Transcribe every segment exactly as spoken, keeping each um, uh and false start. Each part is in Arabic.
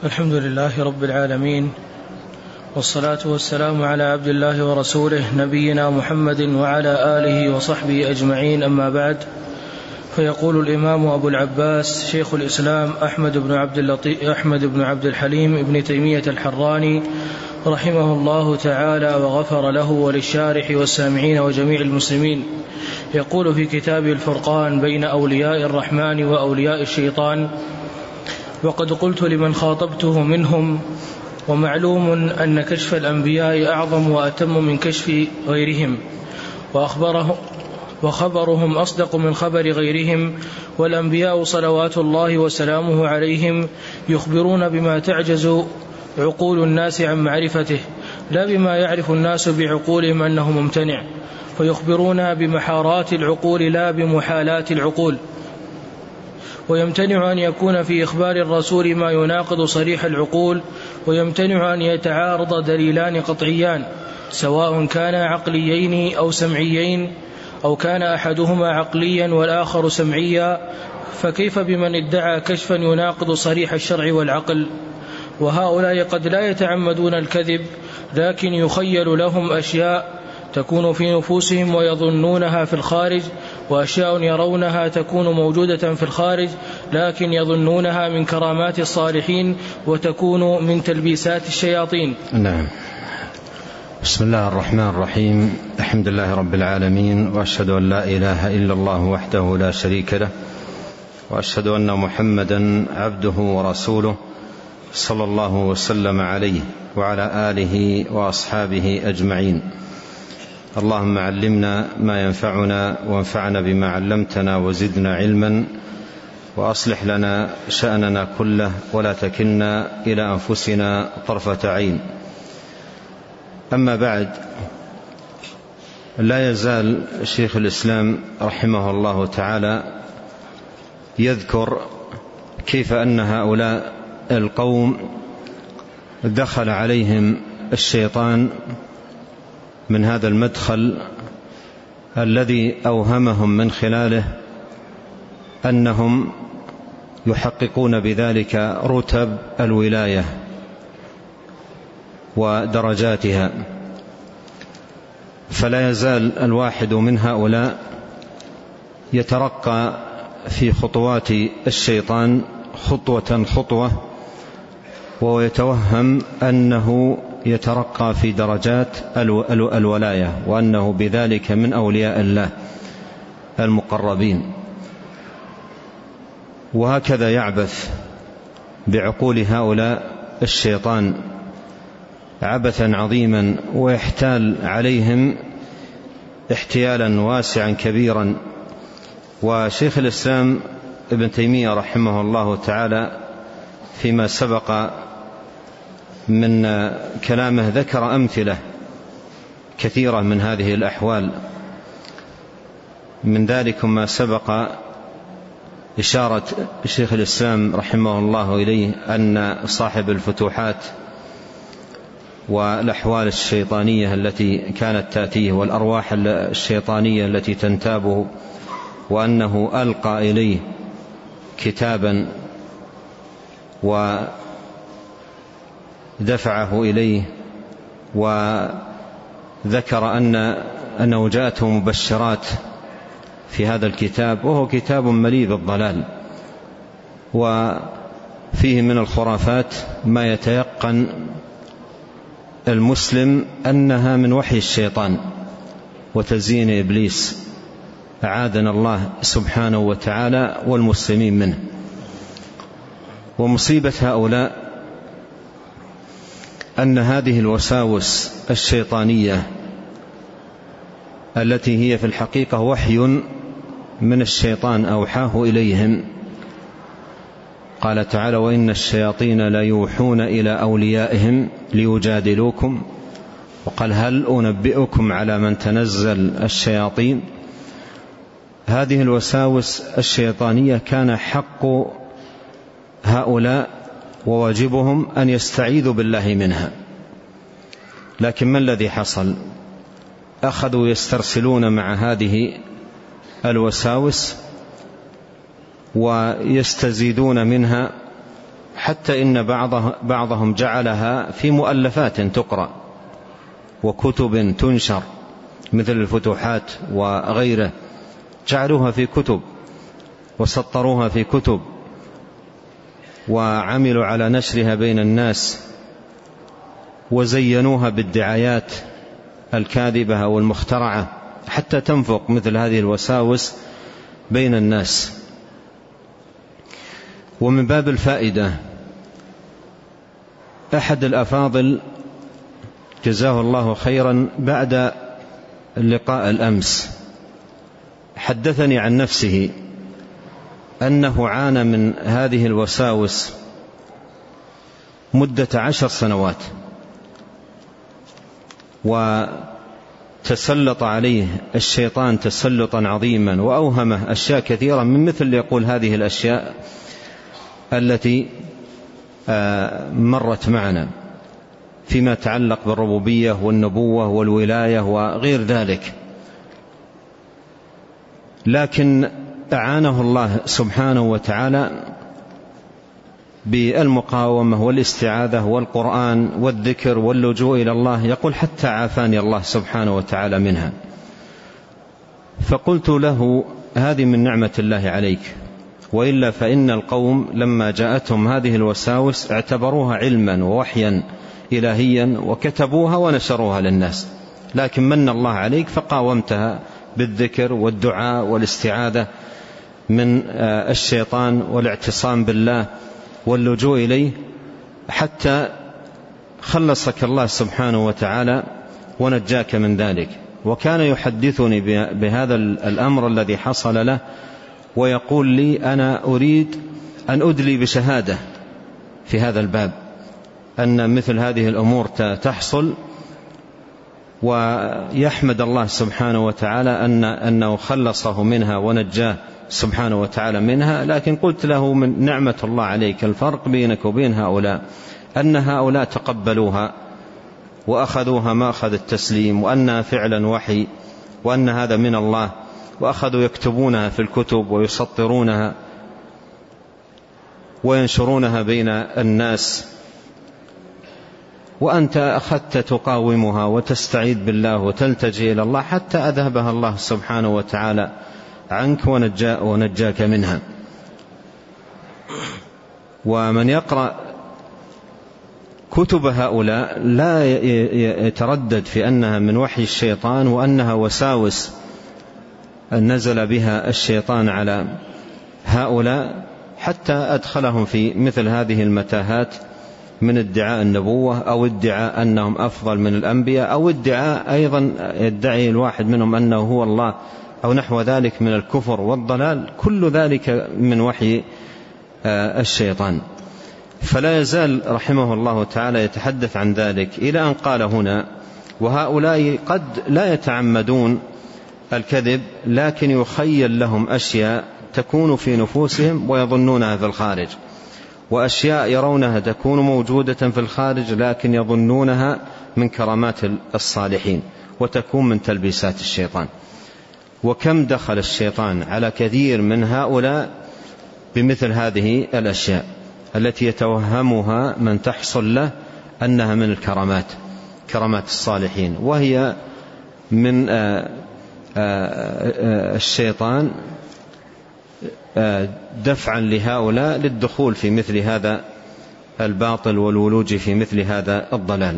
الحمد لله رب العالمين، والصلاة والسلام على عبد الله ورسوله نبينا محمد وعلى آله وصحبه أجمعين، أما بعد. فيقول الإمام أبو العباس شيخ الإسلام أحمد بن عبد اللطيف أحمد بن عبد الحليم ابن تيمية الحراني رحمه الله تعالى وغفر له وللشارح والسامعين وجميع المسلمين، يقول في كتابه الفرقان بين أولياء الرحمن وأولياء الشيطان: وقد قلت لمن خاطبته منهم: ومعلوم أن كشف الأنبياء أعظم وأتم من كشف غيرهم، وأخبره وخبرهم أصدق من خبر غيرهم، والأنبياء صلوات الله وسلامه عليهم يخبرون بما تعجز عقول الناس عن معرفته، لا بما يعرف الناس بعقولهم أنه ممتنع، فيخبرون بمحارات العقول لا بمحالات العقول. ويمتنع أن يكون في إخبار الرسول ما يناقض صريح العقول، ويمتنع أن يتعارض دليلان قطعيان سواء كانا عقليين أو سمعيين، أو كان أحدهما عقليا والآخر سمعيا، فكيف بمن ادعى كشفا يناقض صريح الشرع والعقل؟ وهؤلاء قد لا يتعمدون الكذب، لكن يخيل لهم أشياء تكون في نفوسهم ويظنونها في الخارج، وأشياء يرونها تكون موجودة في الخارج لكن يظنونها من كرامات الصالحين وتكون من تلبيسات الشياطين. نعم. بسم الله الرحمن الرحيم، الحمد لله رب العالمين، وأشهد أن لا إله إلا الله وحده لا شريك له، وأشهد أن محمدا عبده ورسوله صلى الله وسلم عليه وعلى آله وأصحابه أجمعين. اللهم علمنا ما ينفعنا، وانفعنا بما علمتنا، وزدنا علما، وأصلح لنا شأننا كله، ولا تكلنا إلى أنفسنا طرفة عين. أما بعد، لا يزال شيخ الإسلام رحمه الله تعالى يذكر كيف أن هؤلاء القوم دخل عليهم الشيطان من هذا المدخل الذي أوهمهم من خلاله أنهم يحققون بذلك رتب الولاية ودرجاتها. فلا يزال الواحد من هؤلاء يترقى في خطوات الشيطان خطوة خطوة، ويتوهم أنه يترقى في درجات الولاية، وأنه بذلك من أولياء الله المقربين. وهكذا يعبث بعقول هؤلاء الشيطان عبثا عظيما، ويحتال عليهم احتيالا واسعا كبيرا. وشيخ الإسلام ابن تيمية رحمه الله تعالى فيما سبق من كلامه ذكر أمثلة كثيرة من هذه الأحوال، من ذلك ما سبق إشارة شيخ الإسلام رحمه الله إليه أن صاحب الفتوحات والأحوال الشيطانية التي كانت تأتيه والأرواح الشيطانية التي تنتابه، وأنه ألقى إليه كتابا ودفعه إليه، وذكر أن أنه جاءته مبشرات في هذا الكتاب، وهو كتاب مليء بالضلال، وفيه من الخرافات ما يتيقن المسلم أنها من وحي الشيطان وتزيين إبليس، أعاذنا الله سبحانه وتعالى والمسلمين منه. ومصيبة هؤلاء أن هذه الوساوس الشيطانية التي هي في الحقيقة وحي من الشيطان أوحاه إليهم، قال تعالى: وإن الشياطين لا يوحون إلى أوليائهم ليجادلوكم، وقال: هل أنبئكم على من تنزل الشياطين. هذه الوساوس الشيطانية كان حق هؤلاء وواجبهم أن يستعيذوا بالله منها، لكن ما الذي حصل؟ أخذوا يسترسلون مع هذه الوساوس ويستزيدون منها حتى إن بعضهم جعلها في مؤلفات تقرأ وكتب تنشر مثل الفتوحات وغيره، جعلوها في كتب وسطروها في كتب وعملوا على نشرها بين الناس وزينوها بالدعايات الكاذبة أو المخترعة حتى تنفق مثل هذه الوساوس بين الناس. ومن باب الفائدة، أحد الأفاضل جزاه الله خيرا بعد اللقاء الأمس حدثني عن نفسه أنه عانى من هذه الوساوس مدة عشر سنوات، وتسلط عليه الشيطان تسلطا عظيما وأوهمه أشياء كثيرة من مثل يقول هذه الأشياء التي مرت معنا فيما يتعلق بالربوبية والنبوة والولاية وغير ذلك، لكن أعانه الله سبحانه وتعالى بالمقاومة والاستعاذة والقرآن والذكر واللجوء إلى الله. يقول حتى عافاني الله سبحانه وتعالى منها. فقلت له هذه من نعمة الله عليك، وإلا فإن القوم لما جاءتهم هذه الوساوس اعتبروها علما ووحيا إلهيا وكتبوها ونشروها للناس، لكن من الله عليك فقاومتها بالذكر والدعاء والاستعاذة من الشيطان والاعتصام بالله واللجوء إليه حتى خلصك الله سبحانه وتعالى ونجاك من ذلك. وكان يحدثني بهذا الأمر الذي حصل له ويقول لي أنا أريد أن أدلي بشهادة في هذا الباب أن مثل هذه الأمور تحصل، ويحمد الله سبحانه وتعالى أن أنه خلصه منها ونجاه سبحانه وتعالى منها. لكن قلت له من نعمة الله عليك الفرق بينك وبين هؤلاء أن هؤلاء تقبلوها وأخذوها ما أخذ التسليم، وأنها فعلا وحي، وأن هذا من الله، وأخذوا يكتبونها في الكتب ويسطرونها وينشرونها بين الناس، وأنت أخذت تقاومها وتستعيذ بالله وتلتجئ إلى الله حتى أذهبها الله سبحانه وتعالى عنك ونجا ونجاك منها. ومن يقرأ كتب هؤلاء لا يتردد في أنها من وحي الشيطان وأنها وساوس نزل بها الشيطان على هؤلاء حتى أدخلهم في مثل هذه المتاهات من ادعاء النبوة أو ادعاء أنهم أفضل من الأنبياء أو ادعاء أيضا يدعي الواحد منهم أنه هو الله أو نحو ذلك من الكفر والضلال. كل ذلك من وحي الشيطان. فلا يزال رحمه الله تعالى يتحدث عن ذلك إلى أن قال هنا: وهؤلاء قد لا يتعمدون الكذب لكن يخيل لهم أشياء تكون في نفوسهم ويظنونها في الخارج، وأشياء يرونها تكون موجودة في الخارج لكن يظنونها من كرامات الصالحين وتكون من تلبيسات الشيطان. وكم دخل الشيطان على كثير من هؤلاء بمثل هذه الأشياء التي يتوهمها من تحصل له أنها من الكرامات، كرامات الصالحين، وهي من الشيطان دفعا لهؤلاء للدخول في مثل هذا الباطل والولوج في مثل هذا الضلال.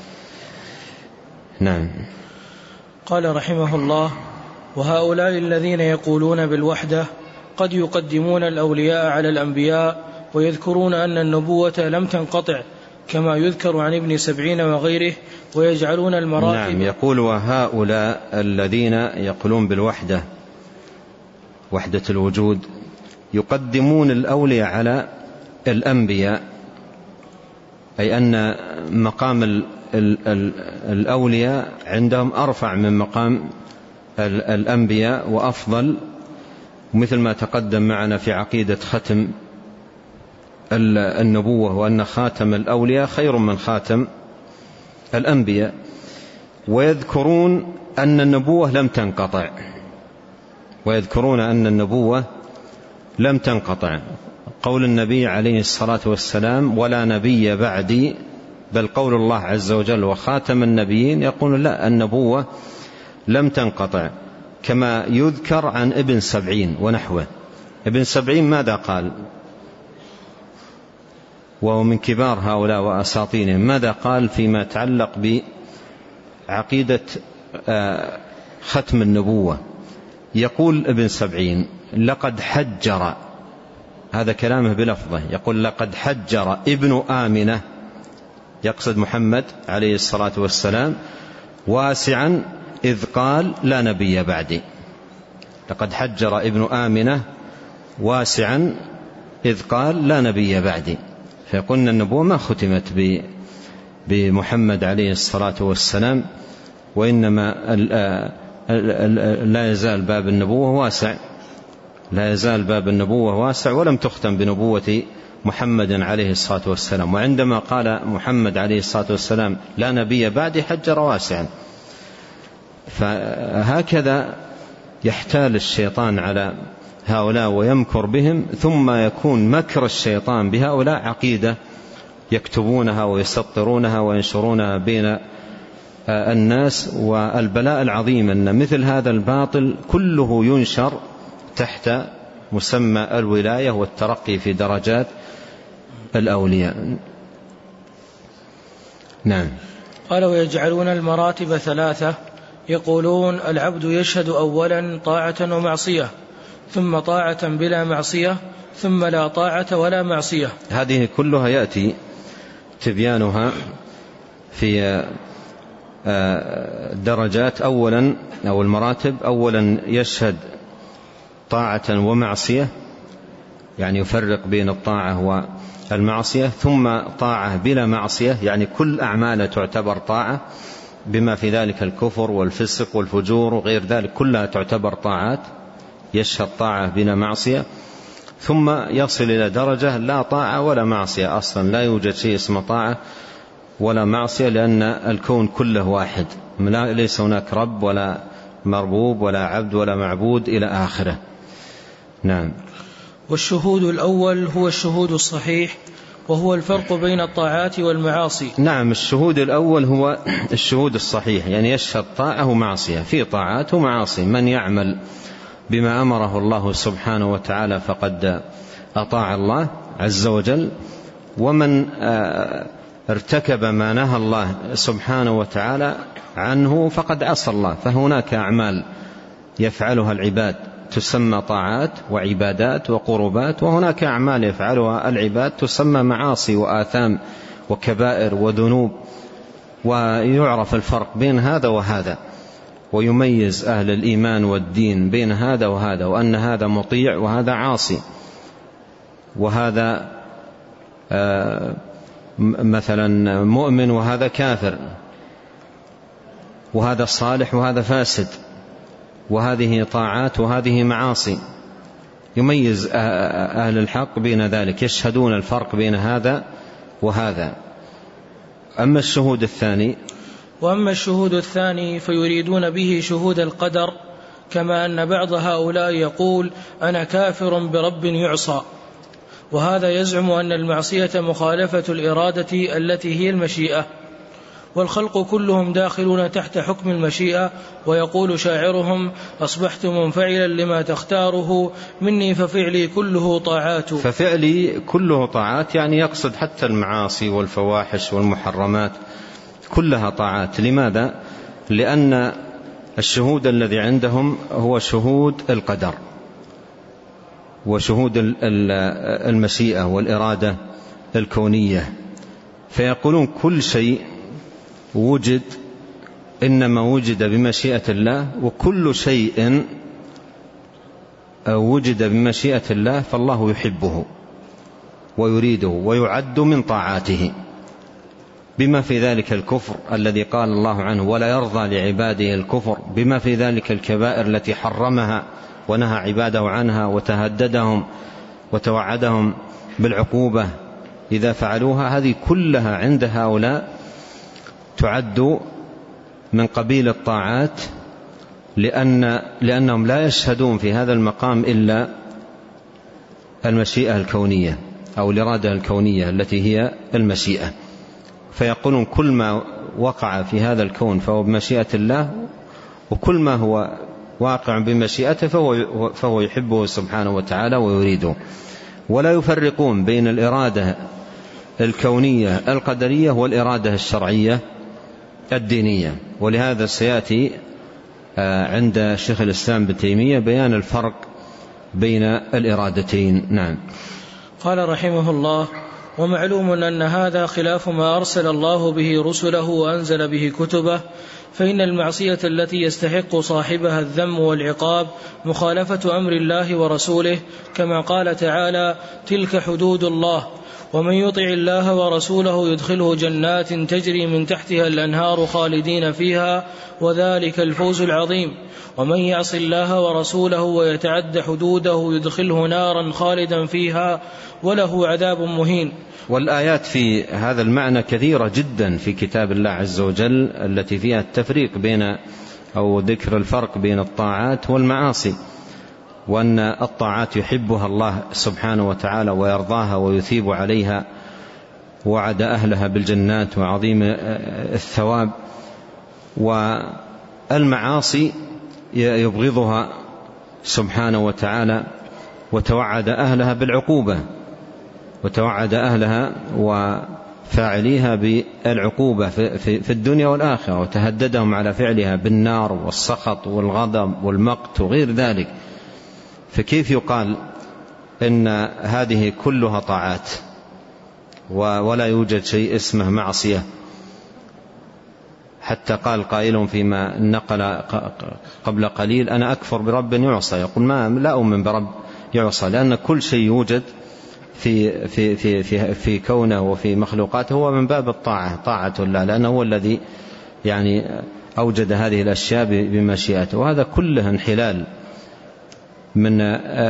نعم. قال رحمه الله: وهؤلاء الذين يقولون بالوحدة قد يقدمون الأولياء على الأنبياء ويذكرون أن النبوة لم تنقطع كما يذكر عن ابن سبعين وغيره، ويجعلون المراتب. نعم. يقول: وهؤلاء الذين يقولون بالوحدة، وحدة الوجود، يقدمون الأولياء على الأنبياء، أي أن مقام ال ال ال الأولياء عندهم أرفع من مقام الأنبياء وأفضل، مثل ما تقدم معنا في عقيدة ختم النبوة، وأن خاتم الأولياء خير من خاتم الأنبياء. ويذكرون أن النبوة لم تنقطع، ويذكرون أن النبوة لم تنقطع. قول النبي عليه الصلاة والسلام ولا نبي بعدي، بل قول الله عز وجل وخاتم النبيين، يقول لا، النبوة لم تنقطع، كما يذكر عن ابن سبعين ونحوه. ابن سبعين ماذا قال وهو من كبار هؤلاء وأساطينهم؟ ماذا قال فيما يتعلق بعقيدة ختم النبوة؟ يقول ابن سبعين لقد حجر، هذا كلامه بلفظه، يقول لقد حجر ابن آمنة، يقصد محمد عليه الصلاة والسلام، واسعا إذ قال لا نبي بعدي. لقد حجر ابن آمنة واسعا إذ قال لا نبي بعدي. فيقولنا النبوة ما ختمت بمحمد عليه الصلاة والسلام، وإنما لا يزال باب النبوة واسع، لا يزال باب النبوة واسع، ولم تختم بنبوة محمد عليه الصلاة والسلام. وعندما قال محمد عليه الصلاة والسلام لا نبي بعدي حجر واسعا. فهكذا يحتال الشيطان على هؤلاء ويمكر بهم، ثم يكون مكر الشيطان بهؤلاء عقيدة يكتبونها ويسطرونها وينشرونها بين الناس. والبلاء العظيم أن مثل هذا الباطل كله ينشر تحت مسمى الولاية والترقي في درجات الأولياء. نعم. قال ويجعلون المراتب ثلاثة، يقولون العبد يشهد أولا طاعة ومعصية، ثم طاعة بلا معصية، ثم لا طاعة ولا معصية. هذه كلها يأتي تبيانها في درجات. أولا أو المراتب، أولا يشهد طاعة ومعصية، يعني يفرق بين الطاعة والمعصية، ثم طاعة بلا معصية، يعني كل أعماله تعتبر طاعة، بما في ذلك الكفر والفسق والفجور وغير ذلك كلها تعتبر طاعات، يشهد طاعة بلا معصية. ثم يصل إلى درجة لا طاعة ولا معصية، أصلا لا يوجد شيء اسمه طاعة ولا معصية، لأن الكون كله واحد، ليس هناك رب ولا مربوب ولا عبد ولا معبود إلى آخره. نعم. والشهود الأول هو الشهود الصحيح، وهو الفرق بين الطاعات والمعاصي. نعم، الشهود الأول هو الشهود الصحيح، يعني يشهد طاعة ومعصية، في طاعات ومعاصي. من يعمل بما أمره الله سبحانه وتعالى فقد أطاع الله عز وجل، ومن ارتكب ما نهى الله سبحانه وتعالى عنه فقد عصى الله. فهناك أعمال يفعلها العباد تسمى طاعات وعبادات وقربات، وهناك أعمال يفعلها العباد تسمى معاصي وآثام وكبائر وذنوب، ويعرف الفرق بين هذا وهذا، ويميز أهل الإيمان والدين بين هذا وهذا، وأن هذا مطيع وهذا عاصي، وهذا آه مثلا مؤمن وهذا كافر، وهذا صالح وهذا فاسد، وهذه طاعات وهذه معاصي. يميز أهل الحق بين ذلك، يشهدون الفرق بين هذا وهذا. أما الشهود الثاني وأما الشهود الثاني فيريدون به شهود القدر، كما أن بعض هؤلاء يقول أنا كافر برب يعصى، وهذا يزعم أن المعصية مخالفة الإرادة التي هي المشيئة، والخلق كلهم داخلون تحت حكم المشيئة. ويقول شاعرهم أصبحت منفعلا لما تختاره مني ففعلي كله طاعات. ففعلي كله طاعات، يعني يقصد حتى المعاصي والفواحش والمحرمات كلها طاعات. لماذا؟ لأن الشهود الذي عندهم هو شهود القدر وشهود المشيئة والإرادة الكونية، فيقولون كل شيء وجد إنما وجد بمشيئة الله، وكل شيء وجد بمشيئة الله فالله يحبه ويريده ويعد من طاعاته، بما في ذلك الكفر الذي قال الله عنه ولا يرضى لعباده الكفر، بما في ذلك الكبائر التي حرمها ونهى عباده عنها وتهددهم وتوعدهم بالعقوبة إذا فعلوها. هذه كلها عند هؤلاء تعد من قبيل الطاعات، لأن لأنهم لا يشهدون في هذا المقام إلا المشيئة الكونية أو الإرادة الكونية التي هي المشيئة، فيقولون كل ما وقع في هذا الكون فهو بمشيئة الله، وكل ما هو واقع بمشيئته فهو, فهو يحبه سبحانه وتعالى ويريده، ولا يفرقون بين الإرادة الكونية القدرية والإرادة الشرعية الدينية. ولهذا سيأتي عند شيخ الإسلام ابن تيمية بيان الفرق بين الإرادتين. نعم. قال رحمه الله: ومعلوم أن هذا خلاف ما أرسل الله به رسله وأنزل به كتبه، فإن المعصية التي يستحق صاحبها الذم والعقاب مخالفة أمر الله ورسوله، كما قال تعالى: تلك حدود الله، ومن يطع الله ورسوله يدخله جنات تجري من تحتها الأنهار خالدين فيها، وذلك الفوز العظيم. ومن يعص الله ورسوله ويتعد حدوده يدخله نارا خالدا فيها وله عذاب مهين. والآيات في هذا المعنى كثيرة جدا في كتاب الله عز وجل، التي فيها التفريق بين أو ذكر الفرق بين الطاعات والمعاصي، وأن الطاعات يحبها الله سبحانه وتعالى ويرضاها ويثيب عليها، وعد أهلها بالجنات وعظيم الثواب، والمعاصي يبغضها سبحانه وتعالى وتوعد أهلها بالعقوبة، وتوعد أهلها وفاعليها بالعقوبة في الدنيا والآخرة، وتهددهم على فعلها بالنار والسخط والغضب والمقت وغير ذلك. فكيف يقال إن هذه كلها طاعات ولا يوجد شيء اسمه معصية؟ حتى قال قائل فيما نقل قبل قليل: أنا أكفر برب يعصى. يقول: ما لا أؤمن برب يعصى، لأن كل شيء يوجد في, في, في, في, في كونه وفي مخلوقاته هو من باب الطاعة، طاعة الله، لأنه هو الذي يعني أوجد هذه الأشياء بمشيئته. وهذا كله انحلال من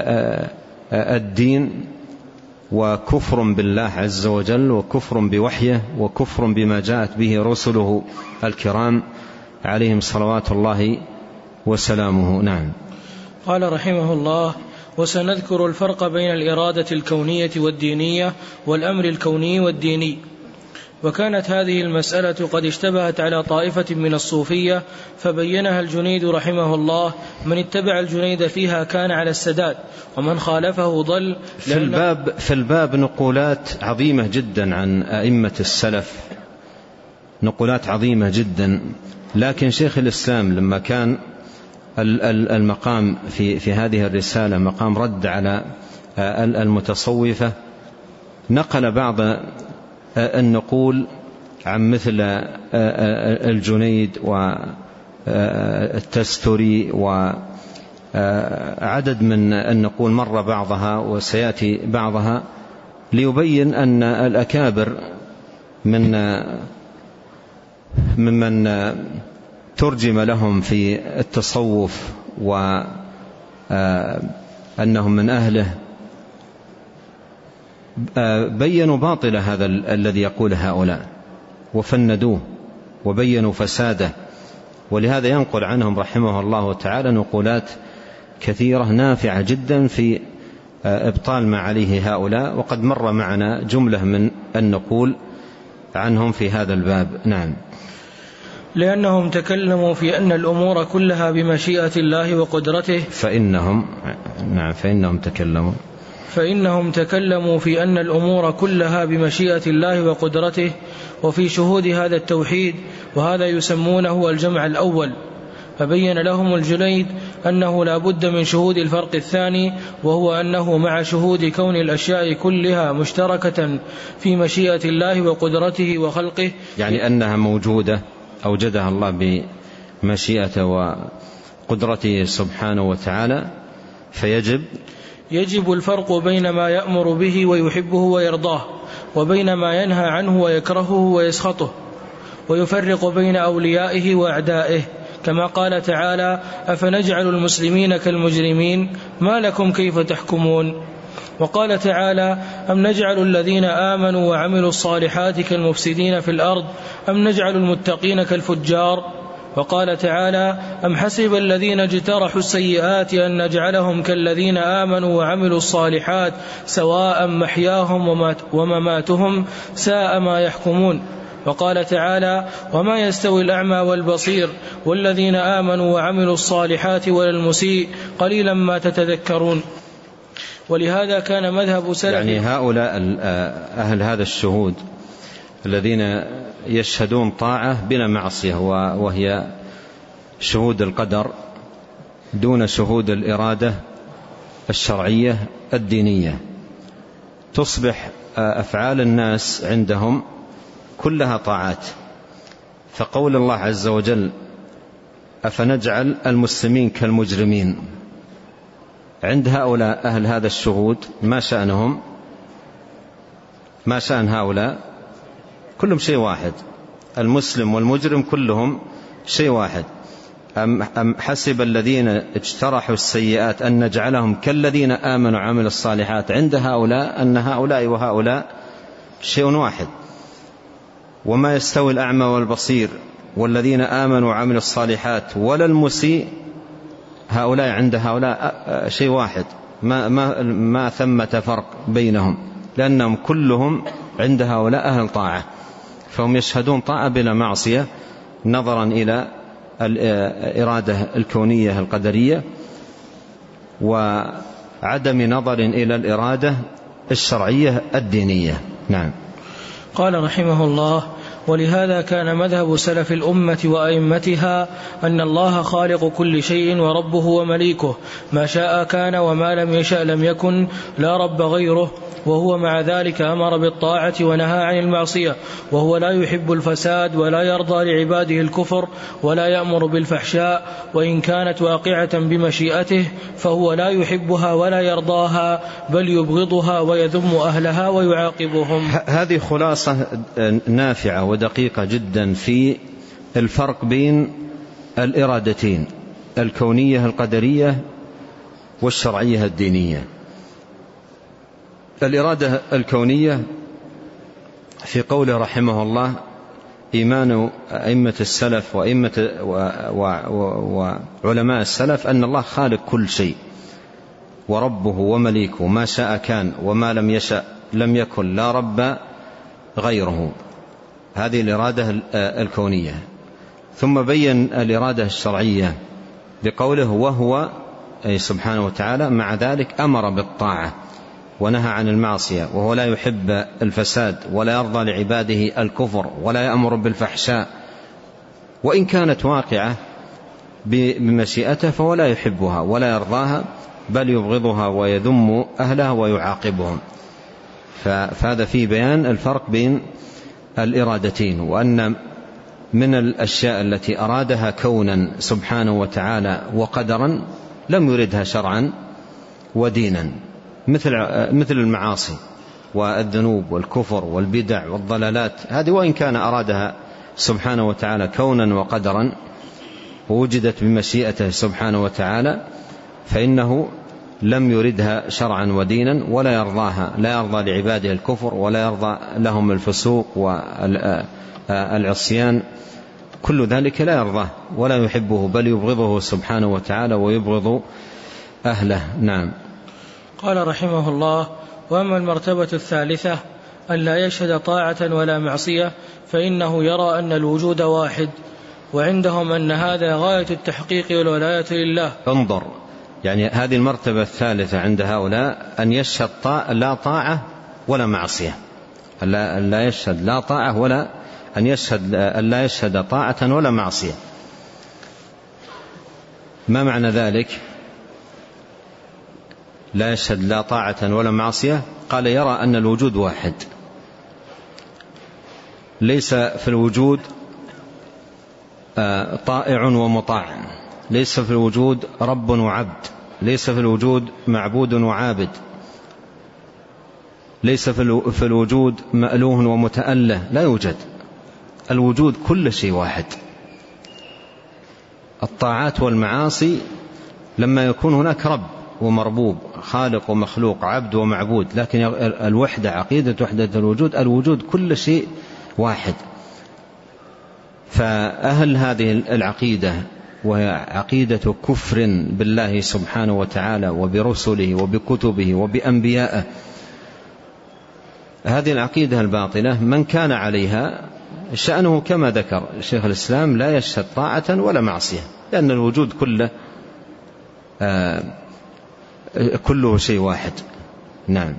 الدين، وكفر بالله عز وجل، وكفر بوحيه، وكفر بما جاءت به رسله الكرام عليهم صلوات الله وسلامه. نعم. قال رحمه الله: وسنذكر الفرق بين الإرادة الكونية والدينية والأمر الكوني والديني. وكانت هذه المسألة قد اشتبهت على طائفة من الصوفية، فبينها الجنيد رحمه الله: من اتبع الجنيد فيها كان على السداد، ومن خالفه ضل. في الباب, في الباب نقولات عظيمة جدا عن أئمة السلف، نقولات عظيمة جدا، لكن شيخ الإسلام لما كان المقام في, في هذه الرسالة مقام رد على المتصوفة، نقل بعض النقول عن مثل الجنيد والتستري وعدد من النقول، مر بعضها وسيأتي بعضها، ليبين أن الأكابر من ممن ترجم لهم في التصوف وأنهم من أهله بيّنوا باطل هذا الذي يقول هؤلاء، وفندوه وبيّنوا فساده. ولهذا ينقل عنهم رحمه الله تعالى نقولات كثيرة نافعة جدا في إبطال ما عليه هؤلاء، وقد مر معنا جملة من النقول عنهم في هذا الباب. نعم. لأنهم تكلموا في أن الأمور كلها بمشيئة الله وقدرته، فإنهم نعم فإنهم تكلموا فإنهم تكلموا في أن الأمور كلها بمشيئة الله وقدرته، وفي شهود هذا التوحيد، وهذا يسمونه الجمع الأول. فبين لهم الجنيد أنه لا بد من شهود الفرق الثاني، وهو أنه مع شهود كون الأشياء كلها مشتركة في مشيئة الله وقدرته وخلقه، يعني أنها موجودة أوجدها الله بمشيئته وقدرته سبحانه وتعالى، فيجب يجب الفرق بين ما يأمر به ويحبه ويرضاه، وبين ما ينهى عنه ويكرهه ويسخطه، ويفرق بين أوليائه وأعدائه، كما قال تعالى: أفنجعل المسلمين كالمجرمين ما لكم كيف تحكمون. وقال تعالى: أم نجعل الذين آمنوا وعملوا الصالحات كالمفسدين في الأرض أم نجعل المتقين كالفجار. وقال تعالى: أم حسب الذين اجترحوا السيئات أن نجعلهم كالذين آمنوا وعملوا الصالحات سواء محياهم ومماتهم ساء ما يحكمون. وقال تعالى: وما يستوي الأعمى والبصير والذين آمنوا وعملوا الصالحات ولا المسيء قليلا ما تتذكرون. ولهذا كان مذهب سلف يعني هؤلاء أهل هذا الشهود الذين يشهدون طاعة بلا معصية، وهي شهود القدر دون شهود الإرادة الشرعية الدينية، تصبح أفعال الناس عندهم كلها طاعات. فقول الله عز وجل: أفنجعل المسلمين كالمجرمين، عند هؤلاء أهل هذا الشهود ما شأنهم؟ ما شأن هؤلاء؟ كلهم شيء واحد، المسلم والمجرم كلهم شيء واحد. أم حسب الذين اجترحوا السيئات أن نجعلهم كالذين آمنوا وعملوا الصالحات، عند هؤلاء أن هؤلاء وهؤلاء شيء واحد. وما يستوي الأعمى والبصير والذين آمنوا وعملوا الصالحات ولا المسيء، هؤلاء عند هؤلاء شيء واحد، ما, ما, ما ثمة فرق بينهم، لأنهم كلهم عند هؤلاء أهل طاعة، فهم يشهدون طاعة بلا معصية نظرا إلى الإرادة الكونية القدرية وعدم نظر إلى الإرادة الشرعية الدينية. نعم. قال رحمه الله: ولهذا كان مذهب سلف الأمة وأئمتها أن الله خالق كل شيء وربه ومليكه، ما شاء كان وما لم يشأ لم يكن، لا رب غيره، وهو مع ذلك أمر بالطاعة ونهى عن المعصية، وهو لا يحب الفساد ولا يرضى لعباده الكفر ولا يأمر بالفحشاء، وإن كانت واقعة بمشيئته فهو لا يحبها ولا يرضاها، بل يبغضها ويذم أهلها ويعاقبهم. هذه خلاصة نافعة ودقيقة جدا في الفرق بين الإرادتين، الكونية القدرية والشرعية الدينية. الإرادة الكونية في قوله رحمه الله: إيمان أئمة السلف وأئمة وعلماء السلف أن الله خالق كل شيء وربه ومليكه، ما شاء كان وما لم يشأ لم يكن، لا رب غيره. هذه الإرادة الكونية. ثم بين الإرادة الشرعية بقوله: وهو أي سبحانه وتعالى مع ذلك أمر بالطاعة ونهى عن المعصية، وهو لا يحب الفساد ولا يرضى لعباده الكفر ولا يأمر بالفحشاء، وإن كانت واقعة بمشيئته فهو لا يحبها ولا يرضاها، بل يبغضها ويذم أهلها ويعاقبهم. فهذا فيه بيان الفرق بين الإرادتين، وأن من الأشياء التي أرادها كونا سبحانه وتعالى وقدرا لم يردها شرعا ودينا، مثل مثل المعاصي والذنوب والكفر والبدع والضلالات، هذه وإن كان أرادها سبحانه وتعالى كونا وقدرا ووجدت بمشيئته سبحانه وتعالى، فإنه لم يردها شرعا ودينا ولا يرضاها، لا يرضى لعباده الكفر ولا يرضى لهم الفسوق والعصيان، كل ذلك لا يرضاه ولا يحبه، بل يبغضه سبحانه وتعالى ويبغض أهله. نعم. قال رحمه الله: وأما المرتبة الثالثة أن لا يشهد طاعة ولا معصية، فإنه يرى أن الوجود واحد، وعندهم أن هذا غاية التحقيق والولاية لله. انظر، يعني هذه المرتبة الثالثة عند هؤلاء أن يشهد طاعة لا طاعة ولا معصية، أن لا يشهد لا طاعة ولا أن يشهد أن لا يشهد طاعة ولا معصية. ما معنى ذلك؟ لا يشهد لا طاعة ولا معصية. قال: يرى أن الوجود واحد، ليس في الوجود طائع ومطاع، ليس في الوجود رب وعبد، ليس في الوجود معبود وعابد، ليس في الوجود مألوه ومتأله، لا يوجد. الوجود كل شيء واحد. الطاعات والمعاصي لما يكون هناك رب ومربوب، خالق ومخلوق، عبد ومعبود، لكن الوحدة، عقيدة وحدة الوجود، الوجود كل شيء واحد. فأهل هذه العقيدة وهي عقيدة كفر بالله سبحانه وتعالى وبرسله وبكتبه وبأنبيائه، هذه العقيدة الباطلة من كان عليها شأنه كما ذكر شيخ الإسلام لا يشهد طاعة ولا معصية، لأن الوجود كله آه كله شيء واحد. نعم.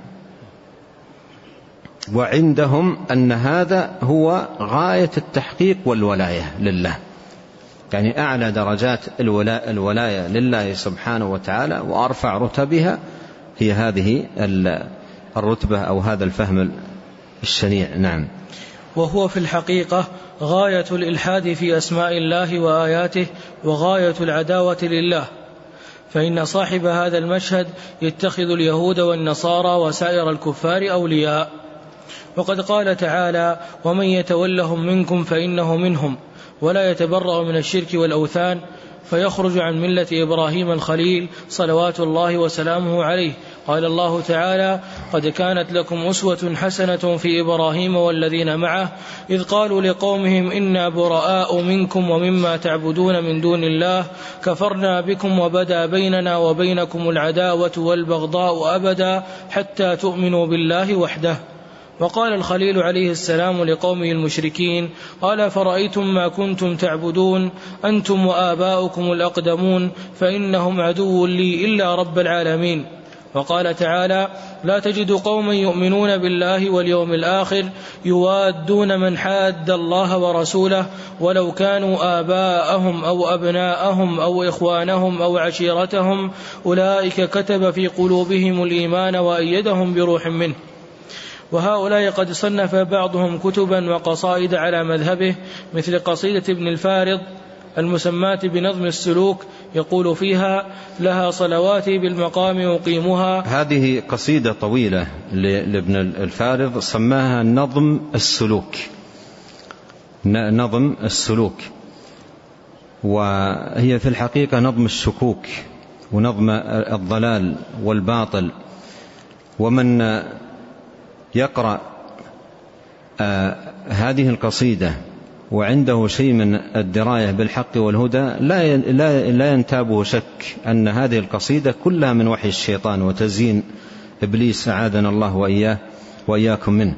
وعندهم أن هذا هو غاية التحقيق والولاية لله، يعني أعلى درجات الولاء الولاية لله سبحانه وتعالى وأرفع رتبها هي هذه الرتبة أو هذا الفهم الشنيع. نعم. وهو في الحقيقة غاية الإلحاد في أسماء الله وآياته وغاية العداوة لله، فإن صاحب هذا المشهد يتخذ اليهود والنصارى وسائر الكفار أولياء. وقد قال تعالى: ومن يتولهم منكم فإنه منهم ولا يتبرأ من الشرك والأوثان فيخرج عن ملة إبراهيم الخليل صلوات الله وسلامه عليه. قال الله تعالى: قد كانت لكم أسوة حسنة في إبراهيم والذين معه إذ قالوا لقومهم إنا براء منكم ومما تعبدون من دون الله كفرنا بكم وبدا بيننا وبينكم العداوة والبغضاء أبدا حتى تؤمنوا بالله وحده. وقال الخليل عليه السلام لقومه المشركين: قال فرأيتم ما كنتم تعبدون أنتم وآباؤكم الأقدمون فإنهم عدو لي إلا رب العالمين. وقال تعالى: لا تجد قوما يؤمنون بالله واليوم الآخر يوادون من حاد الله ورسوله ولو كانوا آباءهم أو أبناءهم أو إخوانهم أو عشيرتهم أولئك كتب في قلوبهم الإيمان وأيدهم بروح منه. وهؤلاء قد صنف بعضهم كتبا وقصائد على مذهبه مثل قصيدة ابن الفارض المسماة بنظم السلوك يقول فيها: لها صلواتي بالمقام أقيمها. هذه قصيدة طويلة لابن الفارض سماها نظم السلوك، نظم السلوك، وهي في الحقيقة نظم الشكوك ونظم الضلال والباطل. ومن يقرأ آه هذه القصيدة وعنده شيء من الدراية بالحق والهدى لا لا ينتابه شك أن هذه القصيدة كلها من وحي الشيطان وتزيين إبليس أعاذنا الله وإياه وإياكم منه.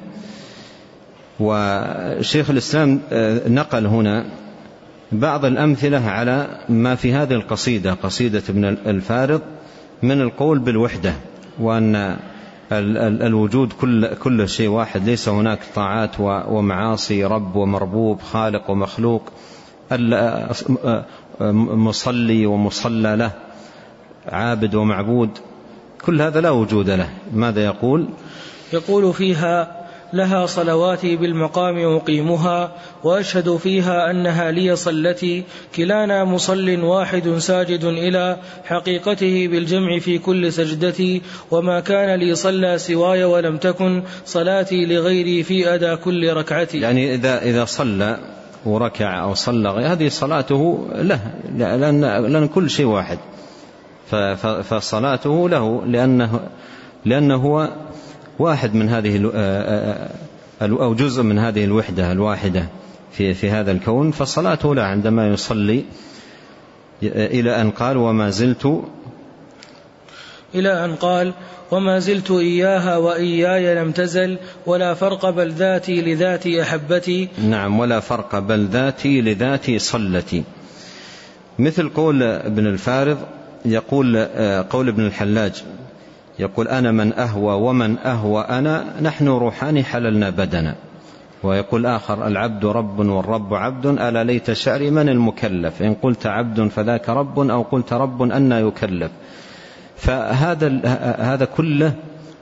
وشيخ الإسلام نقل هنا بعض الأمثلة على ما في هذه القصيدة، قصيدة ابن الفارض، من القول بالوحدة وأن الوجود كل كل شيء واحد، ليس هناك طاعات ومعاصي، رب ومربوب، خالق ومخلوق، مصلي ومصلى له، عابد ومعبود، كل هذا لا وجود له. ماذا يقول؟ يقول فيها: لها صلواتي بالمقام أقيمها وأشهد فيها أنها لي صلتي كلانا مصل واحد ساجد إلى حقيقته بالجمع في كل سجدتي وما كان لي صلى سواي ولم تكن صلاتي لغيري في أدى كل ركعتي. يعني إذا, إذا صلى وركع أو صلى هذه صلاته له، لأن, لأن كل شيء واحد، فصلاته له لأنه, لأنه هو واحد من هذه أو جزء من هذه الوحدة الواحدة في في هذا الكون، فصلاته لا عندما يصلي، إلى أن قال: وما زلت إلى أن قال وما زلت إياها وإياي لم تزل ولا فرق بل ذاتي لذاتي أحبتي. نعم، ولا فرق بل ذاتي لذاتي صلتي. مثل قول ابن الفارض، يقول قول ابن الحلاج يقول: أنا من أهوى ومن أهوى أنا، نحن روحان حللنا بدنا. ويقول آخر: العبد رب والرب عبد، ألا ليت شعري من المكلف، إن قلت عبد فذاك رب أو قلت رب أن يكلف. فهذا هذا كله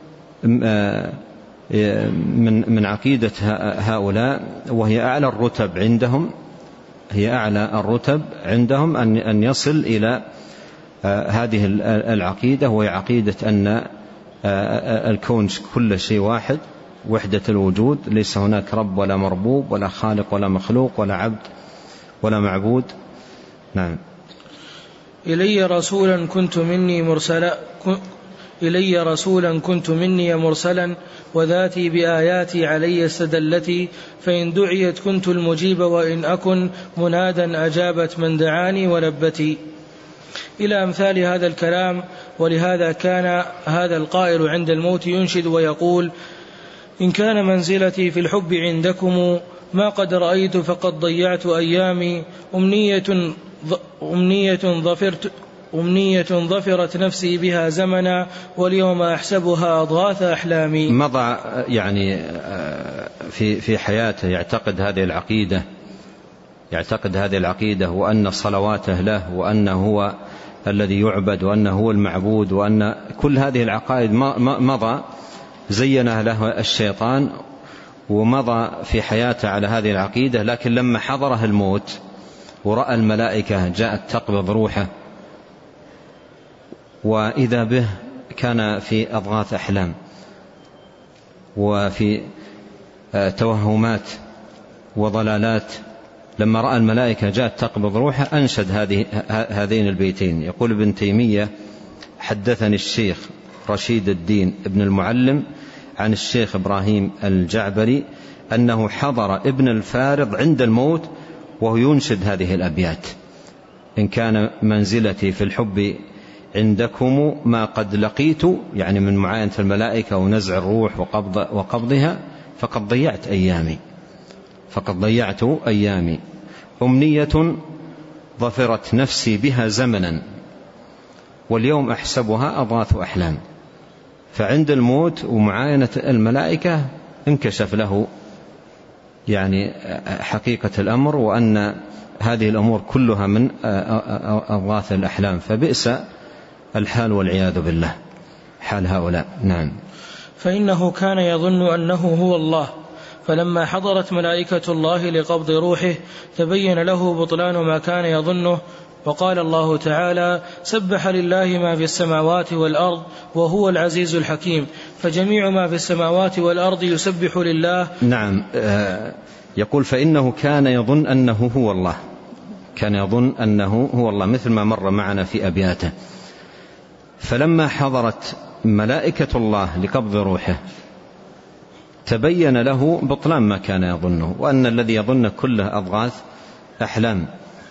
من من عقيدة هؤلاء، وهي أعلى الرتب عندهم، هي أعلى الرتب عندهم أن أن يصل إلى هذه العقيدة، وهي عقيدة أن الكون كل شيء واحد، وحدة الوجود، ليس هناك رب ولا مربوب ولا خالق ولا مخلوق ولا عبد ولا معبود. نعم. إلي رسولا كنت مني مرسلا إلي رسولا كنت مني مرسلا وذاتي بآياتي علي استدلتي فإن دعيت كنت المجيب وإن أكن منادا أجابت من دعاني ولبتي إلى أمثال هذا الكلام. ولهذا كان هذا القائل عند الموت ينشد ويقول إن كان منزلتي في الحب عندكم ما قد رأيت فقد ضيعت أيامي أمنية, أمنية, ظفرت أمنية ظفرت نفسي بها زمنا واليوم أحسبها أضغاث أحلامي. مضى يعني في في حياته يعتقد هذه العقيدة يعتقد هذه العقيدة وأن صلواته له وأنه هو الذي يعبد وأنه هو المعبود وأن كل هذه العقائد مضى زينها له الشيطان ومضى في حياته على هذه العقيدة. لكن لما حضره الموت ورأى الملائكة جاءت تقبض روحه وإذا به كان في أضغاث أحلام وفي توهمات وضلالات. لما رأى الملائكة جاءت تقبض روحه أنشد هذه هذين البيتين. يقول ابن تيمية حدثني الشيخ رشيد الدين ابن المعلم عن الشيخ إبراهيم الجعبري أنه حضر ابن الفارض عند الموت وهو ينشد هذه الأبيات إن كان منزلتي في الحب عندكم ما قد لقيت يعني من معاينة الملائكة ونزع الروح وقبض وقبضها فقد ضيعت أيامي فقد ضيعت أيامي أمنية ظفرت نفسي بها زمنا واليوم أحسبها أضغاث أحلام. فعند الموت ومعاينة الملائكة انكشف له يعني حقيقة الأمر وأن هذه الأمور كلها من أضغاث الأحلام. فبئس الحال والعياذ بالله حال هؤلاء. نعم. فإنه كان يظن أنه هو الله فلما حضرت ملائكة الله لقبض روحه تبين له بطلان ما كان يظنه. وقال الله تعالى سبح لله ما في السماوات والأرض وهو العزيز الحكيم. فجميع ما في السماوات والأرض يسبح لله. نعم. يقول فإنه كان يظن أنه هو الله كان يظن أنه هو الله مثل ما مر معنا في أبياته. فلما حضرت ملائكة الله لقبض روحه تبين له بطلان ما كان يظنه وأن الذي يظنه كله أضغاث أحلام.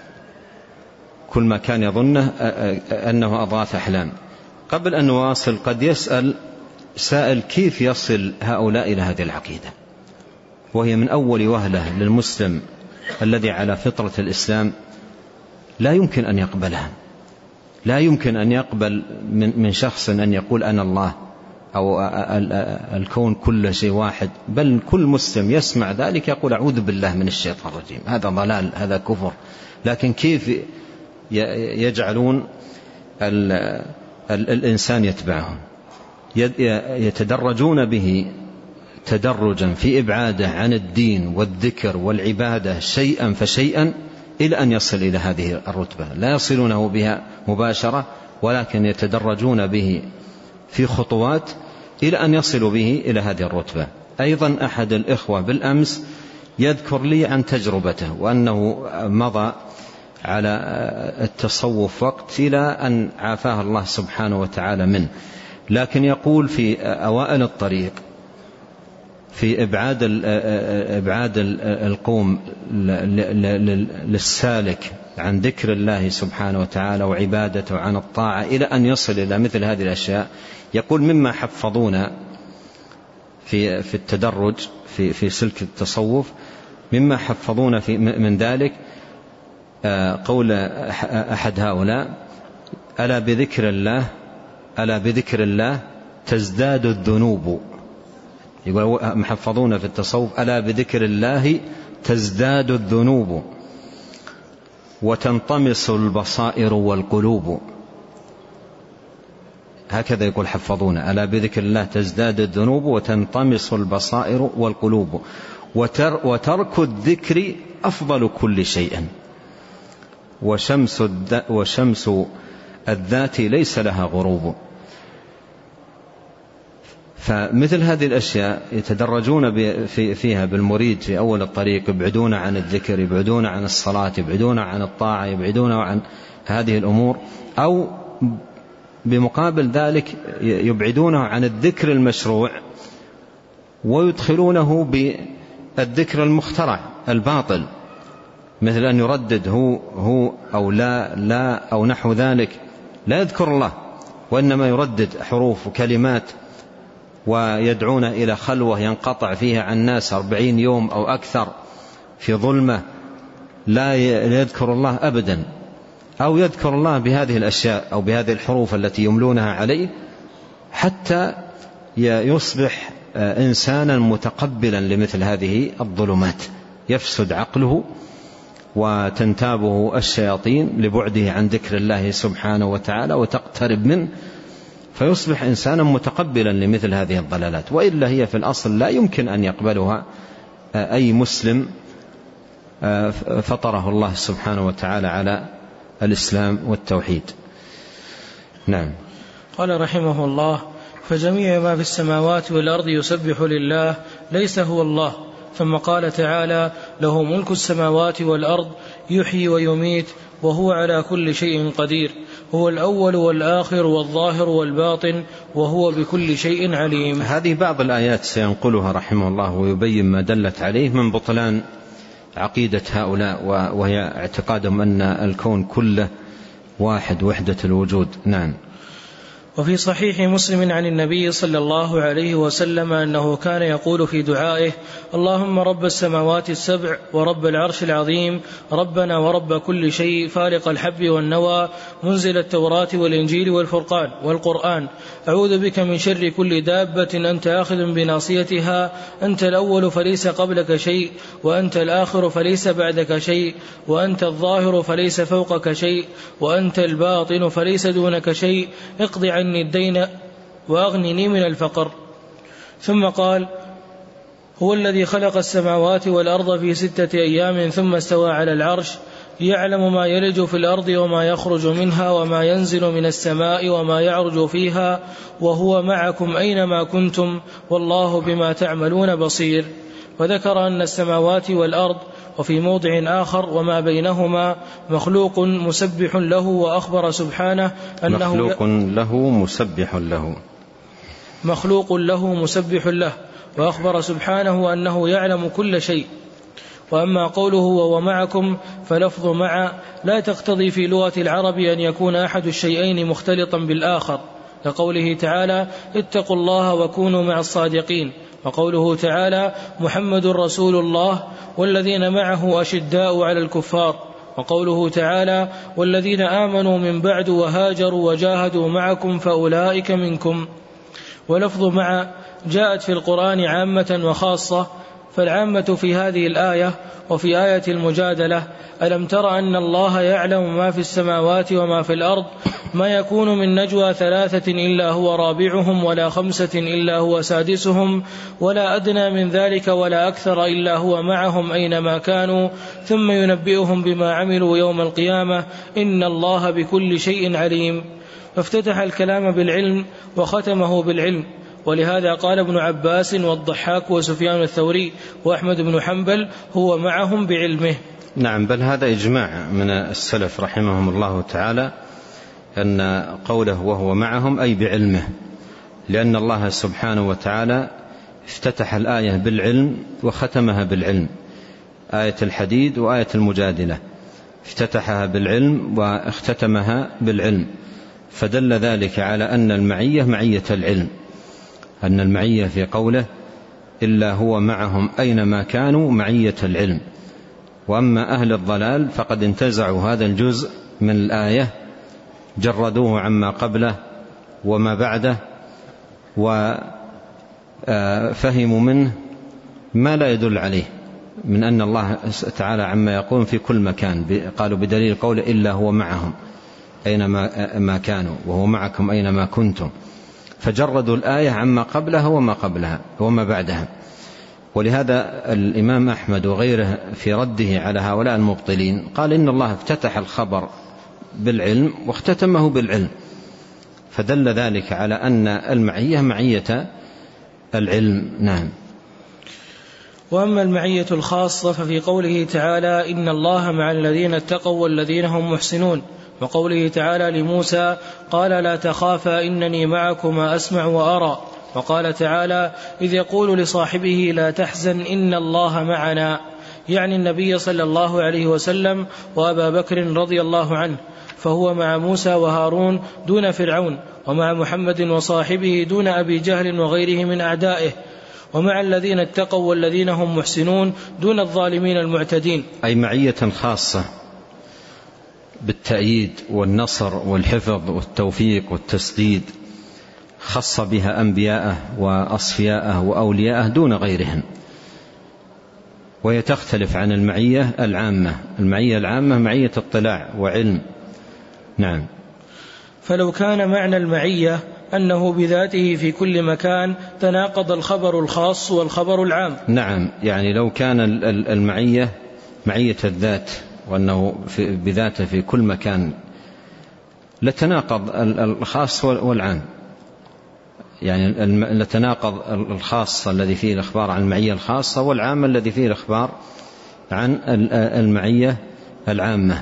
كل ما كان يظنه أنه أضغاث أحلام. قبل أن نواصل قد يسأل سائل كيف يصل هؤلاء إلى هذه العقيدة وهي من أول وهلة للمسلم الذي على فطرة الإسلام لا يمكن أن يقبلها. لا يمكن أن يقبل من شخص أن يقول أنا الله أو الكون كل شيء واحد. بل كل مسلم يسمع ذلك يقول أعوذ بالله من الشيطان الرجيم. هذا ضلال هذا كفر. لكن كيف يجعلون الإنسان يتبعهم يتدرجون به تدرجا في إبعاده عن الدين والذكر والعبادة شيئا فشيئا إلى أن يصل إلى هذه الرتبة. لا يصلونه بها مباشرة ولكن يتدرجون به في خطوات إلى أن يصلوا به إلى هذه الرتبة. أيضا أحد الإخوة بالأمس يذكر لي عن تجربته وأنه مضى على التصوف وقت إلى أن عافاه الله سبحانه وتعالى منه. لكن يقول في أوائل الطريق في إبعاد إبعاد القوم للسالك عن ذكر الله سبحانه وتعالى وعبادته عن الطاعة إلى أن يصل إلى مثل هذه الأشياء. يقول مما حفظونا في في التدرج في في سلك التصوف مما حفظونا في من ذلك قول أحد هؤلاء ألا بذكر الله ألا بذكر الله تزداد الذنوب. يقول محفظون في التصوف ألا بذكر الله تزداد الذنوب وتنطمس البصائر والقلوب. هكذا يقول حفظون ألا بذكر الله تزداد الذنوب وتنطمس البصائر والقلوب وتر وترك الذكر أفضل كل شيء وشمس, وشمس الذات ليس لها غروب. فمثل هذه الأشياء يتدرجون فيها بالمريد في أول الطريق يبعدون عن الذكر يبعدون عن الصلاة يبعدون عن الطاعة يبعدون عن هذه الأمور أو بمقابل ذلك يبعدونه عن الذكر المشروع ويدخلونه بالذكر المخترع الباطل، مثل أن يردد هو هو أو لا لا أو نحو ذلك، لا يذكر الله وإنما يردد حروف وكلمات، ويدعون إلى خلوة ينقطع فيها عن الناس أربعين يوم أو أكثر في ظلمة لا يذكر الله أبدا، أو يذكر الله بهذه الأشياء أو بهذه الحروف التي يملونها عليه، حتى يصبح إنسانا متقبلا لمثل هذه الظلمات، يفسد عقله وتنتابه الشياطين لبعده عن ذكر الله سبحانه وتعالى وتقترب منه، فيصبح إنسانا متقبلا لمثل هذه الضلالات. وإلا هي في الأصل لا يمكن أن يقبلها أي مسلم فطره الله سبحانه وتعالى على الإسلام والتوحيد. نعم. قال رحمه الله: فجميع ما في السماوات والأرض يسبح لله ليس هو الله. ثم قال تعالى: له ملك السماوات والأرض يحيي ويميت وهو على كل شيء قدير، هو الأول والآخر والظاهر والباطن وهو بكل شيء عليم. هذه بعض الآيات سينقلها رحمه الله ويبين ما دلت عليه من بطلان عقيدة هؤلاء، وهي اعتقادهم أن الكون كله واحد وحدة الوجود. نعم. وفي صحيح مسلم عن النبي صلى الله عليه وسلم أنه كان يقول في دعائه: اللهم رب السماوات السبع ورب العرش العظيم، ربنا ورب كل شيء، فالق الحب والنوى، منزل التوراة والإنجيل والفرقان والقرآن، أعوذ بك من شر كل دابة أنت آخذ بناصيتها، أنت الأول فليس قبلك شيء، وأنت الآخر فليس بعدك شيء، وأنت الظاهر فليس فوقك شيء، وأنت الباطن فليس دونك شيء، اقض عني الدين وأغنني من الفقر. ثم قال: هو الذي خلق السماوات والأرض في ستة أيام ثم استوى على العرش، يعلم ما يلج في الأرض وما يخرج منها وما ينزل من السماء وما يعرج فيها، وهو معكم أينما كنتم والله بما تعملون بصير. وذكر أن السماوات والأرض وفي موضع آخر وما بينهما مخلوق مسبح له، وأخبر سبحانه أنه مخلوق له مسبح له مخلوق له مسبح له وأخبر سبحانه أنه يعلم كل شيء. وأما قوله وهو معكم فلفظ مع لا تقتضي في لغة العرب أن يكون أحد الشيئين مختلطا بالآخر، كقوله تعالى: اتقوا الله وكونوا مع الصادقين، وقوله تعالى: محمد رسول الله والذين معه أشداء على الكفار، وقوله تعالى: والذين آمنوا من بعد وهاجروا وجاهدوا معكم فأولئك منكم. ولفظ مع جاءت في القرآن عامة وخاصة، فالعامة في هذه الآية وفي آية المجادلة: ألم تر أن الله يعلم ما في السماوات وما في الأرض، ما يكون من نجوى ثلاثة إلا هو رابعهم ولا خمسة إلا هو سادسهم ولا أدنى من ذلك ولا أكثر إلا هو معهم أينما كانوا ثم ينبئهم بما عملوا يوم القيامة إن الله بكل شيء عليم. فافتتح الكلام بالعلم وختمه بالعلم، ولهذا قال ابن عباس والضحاك وسفيان الثوري وأحمد بن حنبل: هو معهم بعلمه. نعم، بل هذا إجماع من السلف رحمهم الله تعالى أن قوله وهو معهم أي بعلمه، لأن الله سبحانه وتعالى افتتح الآية بالعلم وختمها بالعلم. آية الحديد وآية المجادلة افتتحها بالعلم واختتمها بالعلم، فدل ذلك على أن المعية معية العلم، أن المعية في قوله إلا هو معهم أينما كانوا معية العلم. وأما أهل الضلال فقد انتزعوا هذا الجزء من الآية، جردوه عما قبله وما بعده، وفهموا منه ما لا يدل عليه من أن الله تعالى عما يقول في كل مكان. قالوا بدليل قوله إلا هو معهم أينما ما كانوا وهو معكم أينما كنتم، فجردوا الآية عما قبلها وما قبلها وما بعدها. ولهذا الإمام أحمد وغيره في رده على هؤلاء المبطلين قال إن الله افتتح الخبر بالعلم واختتمه بالعلم، فدل ذلك على أن المعية معية العلم. نعم. وأما المعية الخاصة ففي قوله تعالى: إن الله مع الذين اتقوا والذين هم محسنون، وقوله تعالى لموسى قال لا تخافا إنني معكما أسمع وأرى. وقال تعالى إذ يقول لصاحبه لا تحزن إن الله معنا، يعني النبي صلى الله عليه وسلم وأبا بكر رضي الله عنه، فهو مع موسى وهارون دون فرعون، ومع محمد وصاحبه دون أبي جهل وغيره من أعدائه، ومع الذين اتقوا والذين هم محسنون دون الظالمين المعتدين. أي معية خاصة بالتأييد والنصر والحفظ والتوفيق والتسديد، خص بها أنبياءه وأصفياءه وأولياءه دون غيرهم، وهي تختلف عن المعية العامة. المعية العامة معية اطلاع وعلم. نعم. فلو كان معنى المعية أنه بذاته في كل مكان تناقض الخبر الخاص والخبر العام. نعم، يعني لو كان المعية معية الذات وأنه بذاته في كل مكان لتناقض الخاص والعام، يعني لتناقض الخاص الذي فيه الإخبار عن المعية الخاصة والعام الذي فيه الإخبار عن المعية العامة.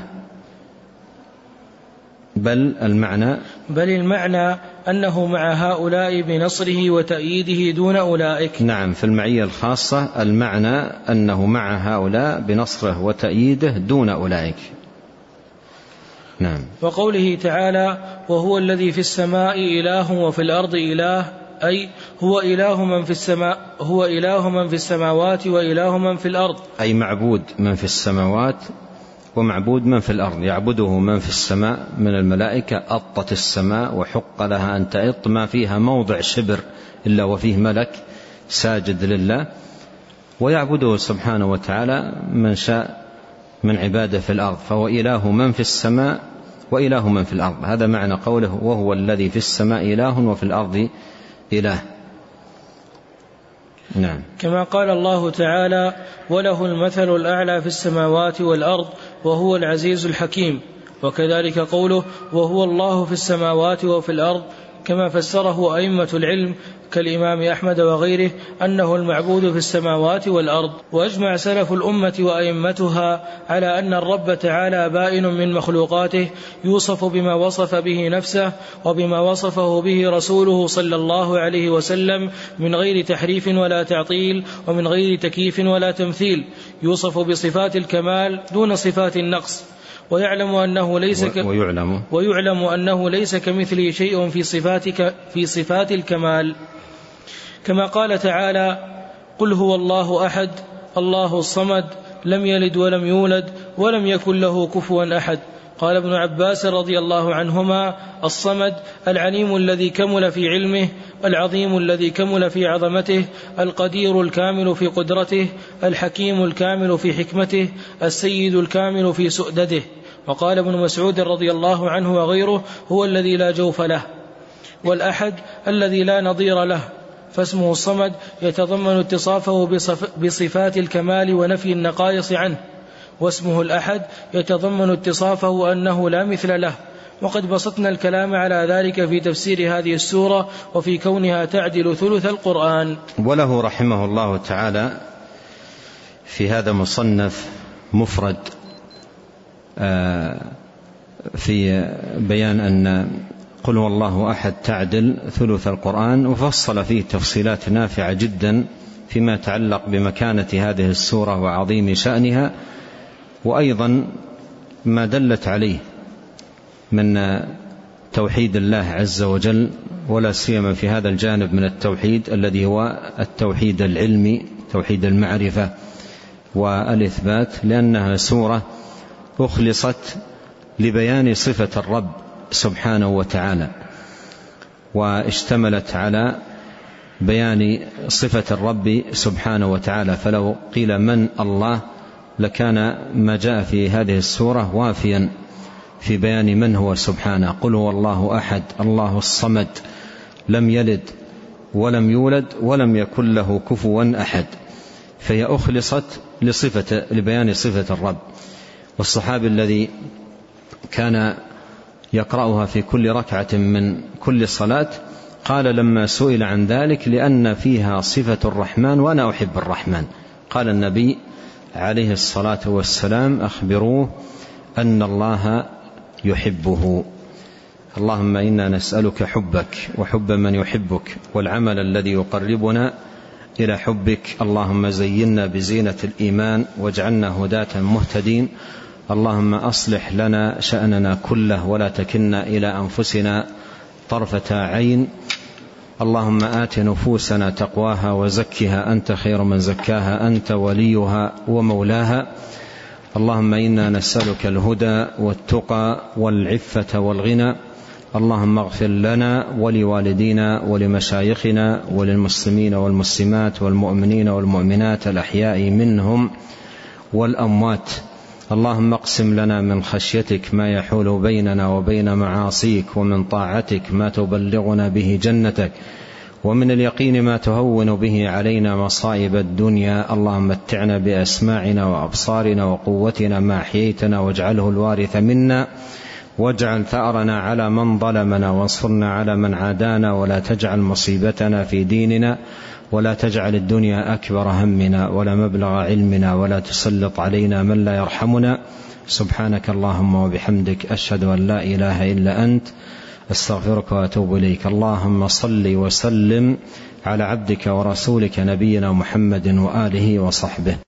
بل المعنى بل المعنى أنه مع هؤلاء بنصره وتأييده دون أولئك. نعم، في المعية الخاصة المعنى أنه مع هؤلاء بنصره وتأييده دون أولئك. نعم. وقوله تعالى وهو الذي في السماء إله وفي الأرض إله، أي هو إله من في السماء هو إله من في السماوات وإله من في الأرض، أي معبود من في السماوات ومعبود من في الأرض. يعبده من في السماء من الملائكة، أطت السماء وحق لها أن تأط، ما فيها موضع شبر إلا وفيه ملك ساجد لله، ويعبده سبحانه وتعالى من شاء من عباده في الأرض، فهو إله من في السماء وإله من في الأرض. هذا معنى قوله وهو الذي في السماء إله وفي الأرض إله. نعم. كما قال الله تعالى وله المثل الأعلى في السماوات والأرض وهو العزيز الحكيم. وكذلك قوله وهو الله في السماوات وفي الأرض، كما فسره أئمة العلم كالإمام أحمد وغيره أنه المعبود في السماوات والأرض. وأجمع سلف الأمة وأئمتها على أن الرب تعالى بائن من مخلوقاته، يوصف بما وصف به نفسه وبما وصفه به رسوله صلى الله عليه وسلم من غير تحريف ولا تعطيل ومن غير تكييف ولا تمثيل، يوصف بصفات الكمال دون صفات النقص، ويعلم أنه ليس ك... ويعلم, ويعلم أنه ليس كمثله شيء في صفاتك في صفات الكمال. كما قال تعالى قل هو الله أحد الله الصمد لم يلد ولم يولد ولم يكن له كفوا أحد. قال ابن عباس رضي الله عنهما الصمد العليم الذي كمل في علمه، العظيم الذي كمل في عظمته، القدير الكامل في قدرته، الحكيم الكامل في حكمته، السيد الكامل في سؤدده. وقال ابن مسعود رضي الله عنه وغيره هو الذي لا جوف له، والأحد الذي لا نظير له. فاسمه الصمد يتضمن اتصافه بصفات الكمال ونفي النقائص عنه، واسمه الأحد يتضمن اتصافه أنه لا مثل له. وقد بسطنا الكلام على ذلك في تفسير هذه السورة وفي كونها تعدل ثلث القرآن. وله رحمه الله تعالى في هذا مصنف مفرد في بيان أن قل هو الله أحد تعدل ثلث القرآن، وفصل فيه تفصيلات نافعة جدا فيما يتعلق بمكانة هذه السورة وعظيم شأنها، وأيضا ما دلت عليه من توحيد الله عز وجل، ولا سيما في هذا الجانب من التوحيد الذي هو التوحيد العلمي، توحيد المعرفة والإثبات، لأنها سورة أخلصت لبيان صفة الرب سبحانه وتعالى، واشتملت على بيان صفة الرب سبحانه وتعالى. فلو قيل من الله لكان ما جاء في هذه السورة وافيا في بيان من هو سبحانه. قل هو الله أحد الله الصمد لم يلد ولم يولد ولم يكن له كفوا أحد، فهي أخلصت لصفة لبيان صفة الرب. والصحابي الذي كان يقرأها في كل ركعة من كل صلاة قال لما سئل عن ذلك لأن فيها صفة الرحمن وأنا أحب الرحمن، قال النبي عليه الصلاة والسلام أخبروه أن الله يحبه. اللهم إنا نسألك حبك وحب من يحبك والعمل الذي يقربنا إلى حبك. اللهم زينا بزينة الإيمان واجعلنا هداة مهتدين. اللهم أصلح لنا شأننا كله ولا تكلنا إلى أنفسنا طرفة عين. اللهم آت نفوسنا تقواها وزكها أنت خير من زكاها أنت وليها ومولاها. اللهم إنا نسألك الهدى والتقى والعفة والغنى. اللهم اغفر لنا ولوالدينا ولمشايخنا وللمسلمين والمسلمات والمؤمنين والمؤمنات الأحياء منهم والأموات. اللهم اقسم لنا من خشيتك ما يحول بيننا وبين معاصيك، ومن طاعتك ما تبلغنا به جنتك، ومن اليقين ما تهون به علينا مصائب الدنيا. اللهم متعنا بأسماعنا وأبصارنا وقوتنا ما أحييتنا، واجعله الوارث منا، واجعل ثأرنا على من ظلمنا، وانصرنا على من عادانا، ولا تجعل مصيبتنا في ديننا، ولا تجعل الدنيا أكبر همنا ولا مبلغ علمنا، ولا تسلط علينا من لا يرحمنا. سبحانك اللهم وبحمدك، أشهد أن لا إله إلا أنت، أستغفرك وأتوب إليك. اللهم صل وسلم على عبدك ورسولك نبينا محمد وآله وصحبه.